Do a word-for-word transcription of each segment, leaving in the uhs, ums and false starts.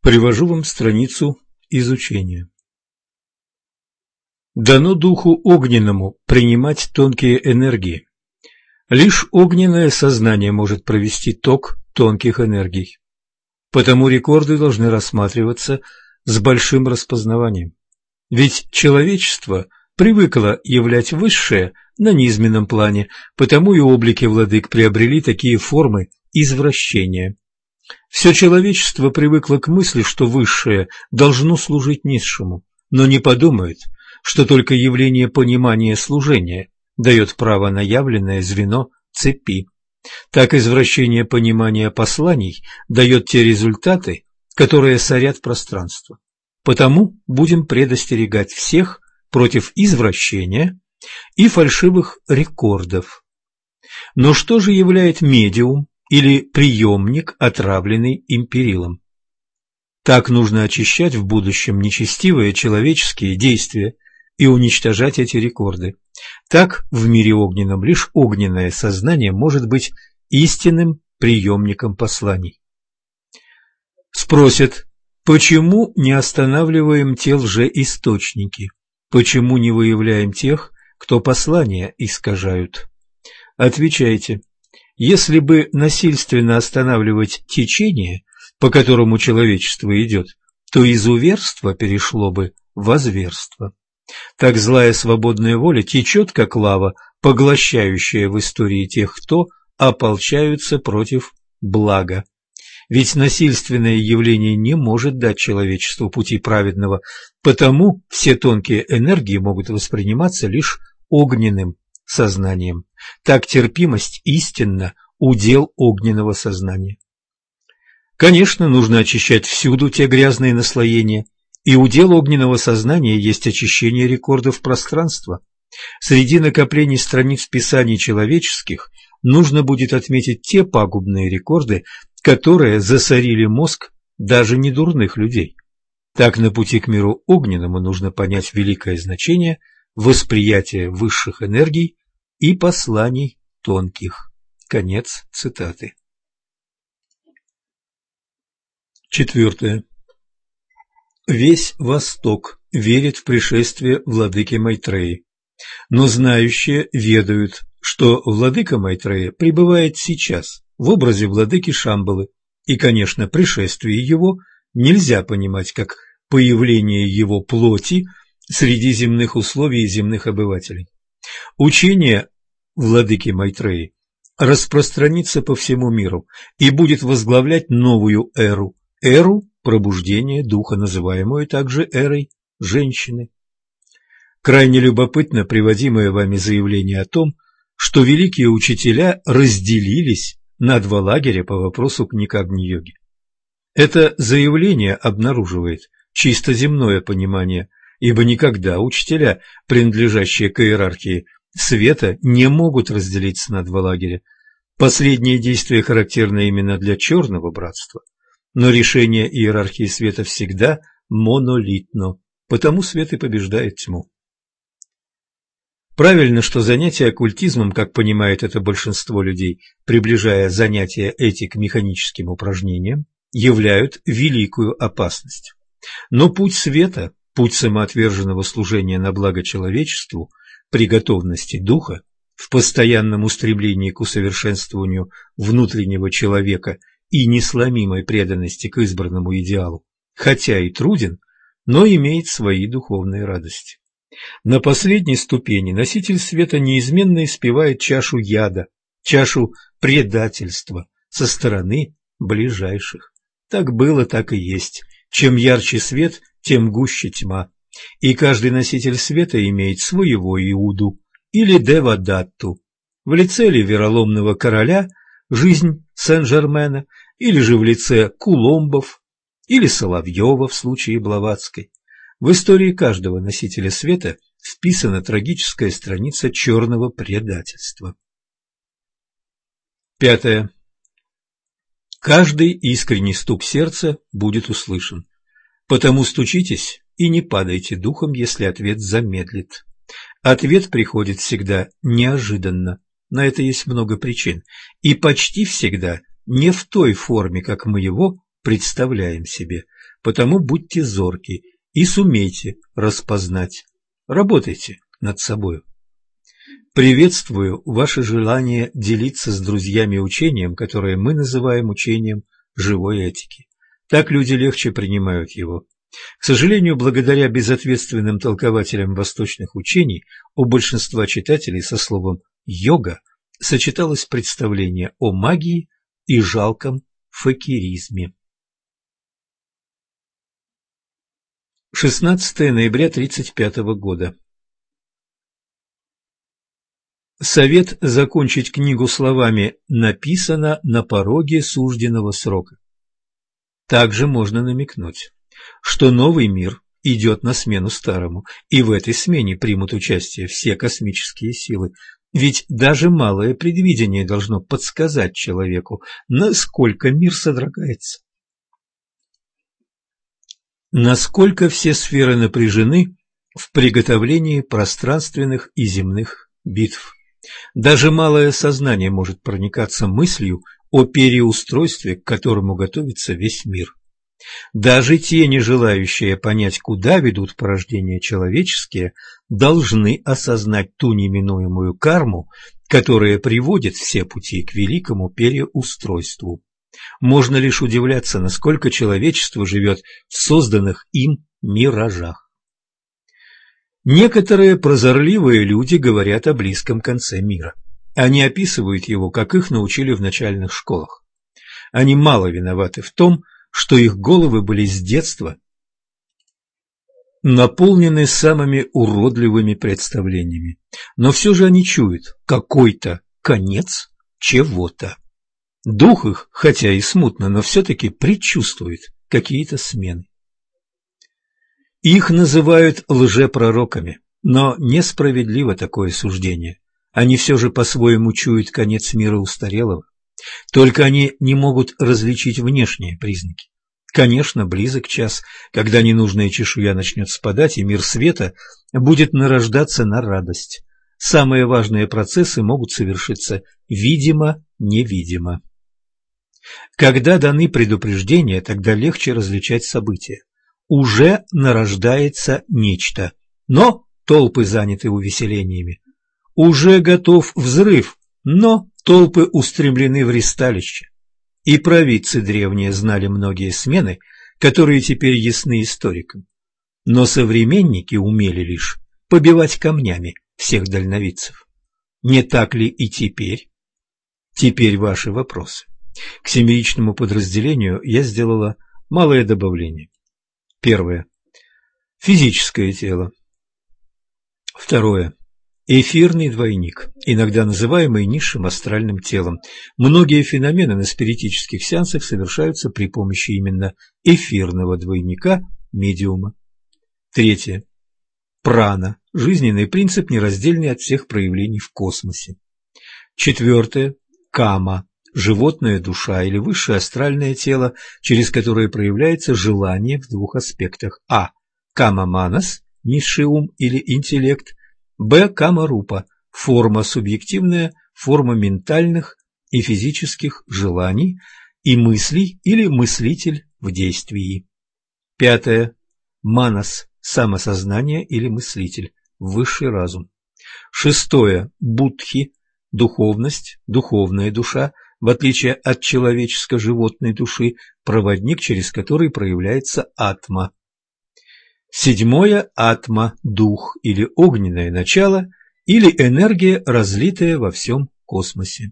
Привожу вам страницу изучения. Дано духу огненному принимать тонкие энергии. Лишь огненное сознание может провести ток тонких энергий. Потому рекорды должны рассматриваться с большим распознаванием. Ведь человечество привыкло являть высшее на низменном плане, потому и облики владык приобрели такие формы извращения. Все человечество привыкло к мысли, что высшее должно служить низшему, но не подумает, что только явление понимания служения дает право на явленное звено цепи. Так извращение понимания посланий дает те результаты, которые сорят пространство. Потому будем предостерегать всех против извращения и фальшивых рекордов. Но что же являет медиум или приемник, отравленный империлом? Так нужно очищать в будущем нечестивые человеческие действия и уничтожать эти рекорды. Так в мире огненном лишь огненное сознание может быть истинным приемником посланий. Спросят, почему не останавливаем те лжеисточники? Почему не выявляем тех, кто послания искажают? Отвечайте. Если бы насильственно останавливать течение, по которому человечество идет, то изуверство перешло бы в зверство. Так злая свободная воля течет, как лава, поглощающая в истории тех, кто ополчаются против блага. Ведь насильственное явление не может дать человечеству пути праведного, потому все тонкие энергии могут восприниматься лишь огненным сознанием. Так терпимость истинно удел огненного сознания. Конечно, нужно очищать всюду те грязные наслоения, и удел огненного сознания есть очищение рекордов пространства. Среди накоплений страниц писаний человеческих нужно будет отметить те пагубные рекорды, которые засорили мозг даже недурных людей. Так на пути к миру огненному нужно понять великое значение восприятия высших энергий и посланий тонких. Конец цитаты. Четвертое. Весь Восток верит в пришествие владыки Майтреи, но знающие ведают, что владыка Майтрея пребывает сейчас в образе владыки Шамбалы, и, конечно, пришествие его нельзя понимать как появление его плоти среди земных условий и земных обывателей. Учение владыки Майтреи распространится по всему миру и будет возглавлять новую эру, эру пробуждения духа, называемую также эрой женщины. Крайне любопытно приводимое вами заявление о том, что великие учителя разделились на два лагеря по вопросу книг Агни-йоги. Это заявление обнаруживает чисто земное понимание, ибо никогда учителя, принадлежащие к иерархии света, не могут разделиться на два лагеря. Последнее действие характерно именно для черного братства, но решение иерархии света всегда монолитно, потому свет и побеждает тьму. Правильно, что занятия оккультизмом, как понимает это большинство людей, приближая занятия эти к механическим упражнениям, являют великую опасность. Но путь света, путь самоотверженного служения на благо человечеству, при готовности духа, в постоянном устремлении к усовершенствованию внутреннего человека и несломимой преданности к избранному идеалу, хотя и труден, но имеет свои духовные радости. На последней ступени носитель света неизменно испевает чашу яда, чашу предательства со стороны ближайших. Так было, так и есть. Чем ярче свет, тем гуще тьма. И каждый носитель света имеет своего Иуду или Девадатту, в лице ли вероломного короля, жизнь Сен-Жермена, или же в лице Куломбов, или Соловьева в случае Блаватской. В истории каждого носителя света вписана трагическая страница черного предательства. Пятое. Каждый искренний стук сердца будет услышан. Потому стучитесь и не падайте духом, если ответ замедлит. Ответ приходит всегда неожиданно, на это есть много причин, и почти всегда не в той форме, как мы его представляем себе. потому будьте зорки и сумейте распознать. Работайте над собою. Приветствую ваше желание делиться с друзьями учением, которое мы называем учением живой этики. Так люди легче принимают его. К сожалению, благодаря безответственным толкователям восточных учений, у большинства читателей со словом «йога» сочеталось представление о магии и жалком факиризме. шестнадцатое ноября тридцать пятого года. Совет закончить книгу словами «написано на пороге сужденного срока». Также можно намекнуть, что новый мир идет на смену старому, и в этой смене примут участие все космические силы, ведь даже малое предвидение должно подсказать человеку, насколько мир содрогается. Насколько все сферы напряжены в приготовлении пространственных и земных битв. Даже малое сознание может проникаться мыслью о переустройстве, к которому готовится весь мир. Даже те, не желающие понять, куда ведут порождения человеческие, должны осознать ту неминуемую карму, которая приводит все пути к великому переустройству. Можно лишь удивляться, насколько человечество живет в созданных им миражах. Некоторые прозорливые люди говорят о близком конце мира. Они описывают его, как их научили в начальных школах. Они мало виноваты в том, что их головы были с детства наполнены самыми уродливыми представлениями. Но все же они чуют какой-то конец чего-то. Дух их, хотя и смутно, но все-таки предчувствует какие-то смены. Их называют лжепророками, но несправедливо такое суждение. Они все же по-своему чуют конец мира устарелого. Только они не могут различить внешние признаки. Конечно, близок час, когда ненужная чешуя начнет спадать, и мир света будет нарождаться на радость. Самые важные процессы могут совершиться видимо-невидимо. Когда даны предупреждения, тогда легче различать события. Уже нарождается нечто, но толпы заняты увеселениями. Уже готов взрыв, но толпы устремлены в ристалище. И провидцы древние знали многие смены, которые теперь ясны историкам. Но современники умели лишь побивать камнями всех дальновидцев. Не так ли и теперь? Теперь ваши вопросы. К семеричному подразделению я сделала малое добавление. Первое. Физическое тело. Второе. Эфирный двойник, иногда называемый низшим астральным телом. Многие феномены на спиритических сеансах совершаются при помощи именно эфирного двойника медиума. Третье. Прана. Жизненный принцип, нераздельный от всех проявлений в космосе. Четвертое. Кама. Животная душа или высшее астральное тело, через которое проявляется желание в двух аспектах. А. Кама-манас, низший ум или интеллект. Б. Кама-рупа, форма субъективная, форма ментальных и физических желаний и мыслей или мыслитель в действии. Пятое. Манас, самосознание или мыслитель, высший разум. Шестое. Будхи, духовность, духовная душа, в отличие от человеческо-животной души, проводник, через который проявляется атма. Седьмое – атма, дух или огненное начало, или энергия, разлитая во всем космосе.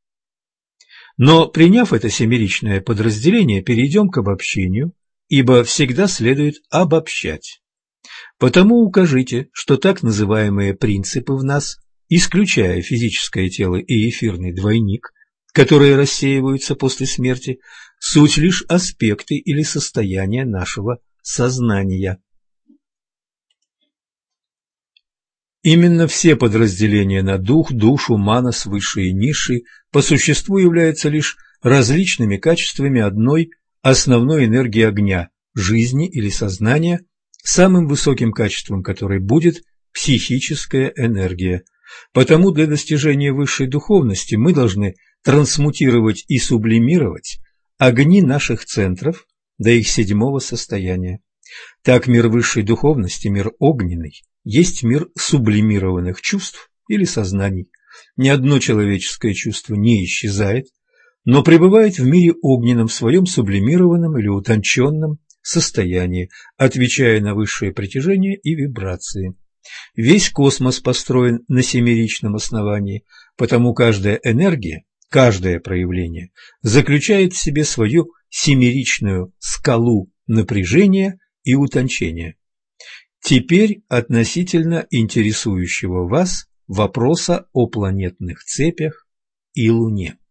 Но, приняв это семеричное подразделение, перейдем к обобщению, ибо всегда следует обобщать. Потому укажите, что так называемые принципы в нас, исключая физическое тело и эфирный двойник, которые рассеиваются после смерти, суть лишь аспекты или состояния нашего сознания. Именно все подразделения на дух, душу, манас, высшие и низшие по существу являются лишь различными качествами одной основной энергии огня, жизни или сознания, самым высоким качеством которой будет психическая энергия. Потому для достижения высшей духовности мы должны трансмутировать и сублимировать огни наших центров до их седьмого состояния. Так мир высшей духовности, мир огненный, есть мир сублимированных чувств или сознаний. Ни одно человеческое чувство не исчезает, но пребывает в мире огненном в своем сублимированном или утонченном состоянии, отвечая на высшее притяжение и вибрации. Весь космос построен на семеричном основании, потому каждая энергия, каждое проявление заключает в себе свою семеричную скалу напряжения и утончения. Теперь относительно интересующего вас вопроса о планетных цепях и Луне.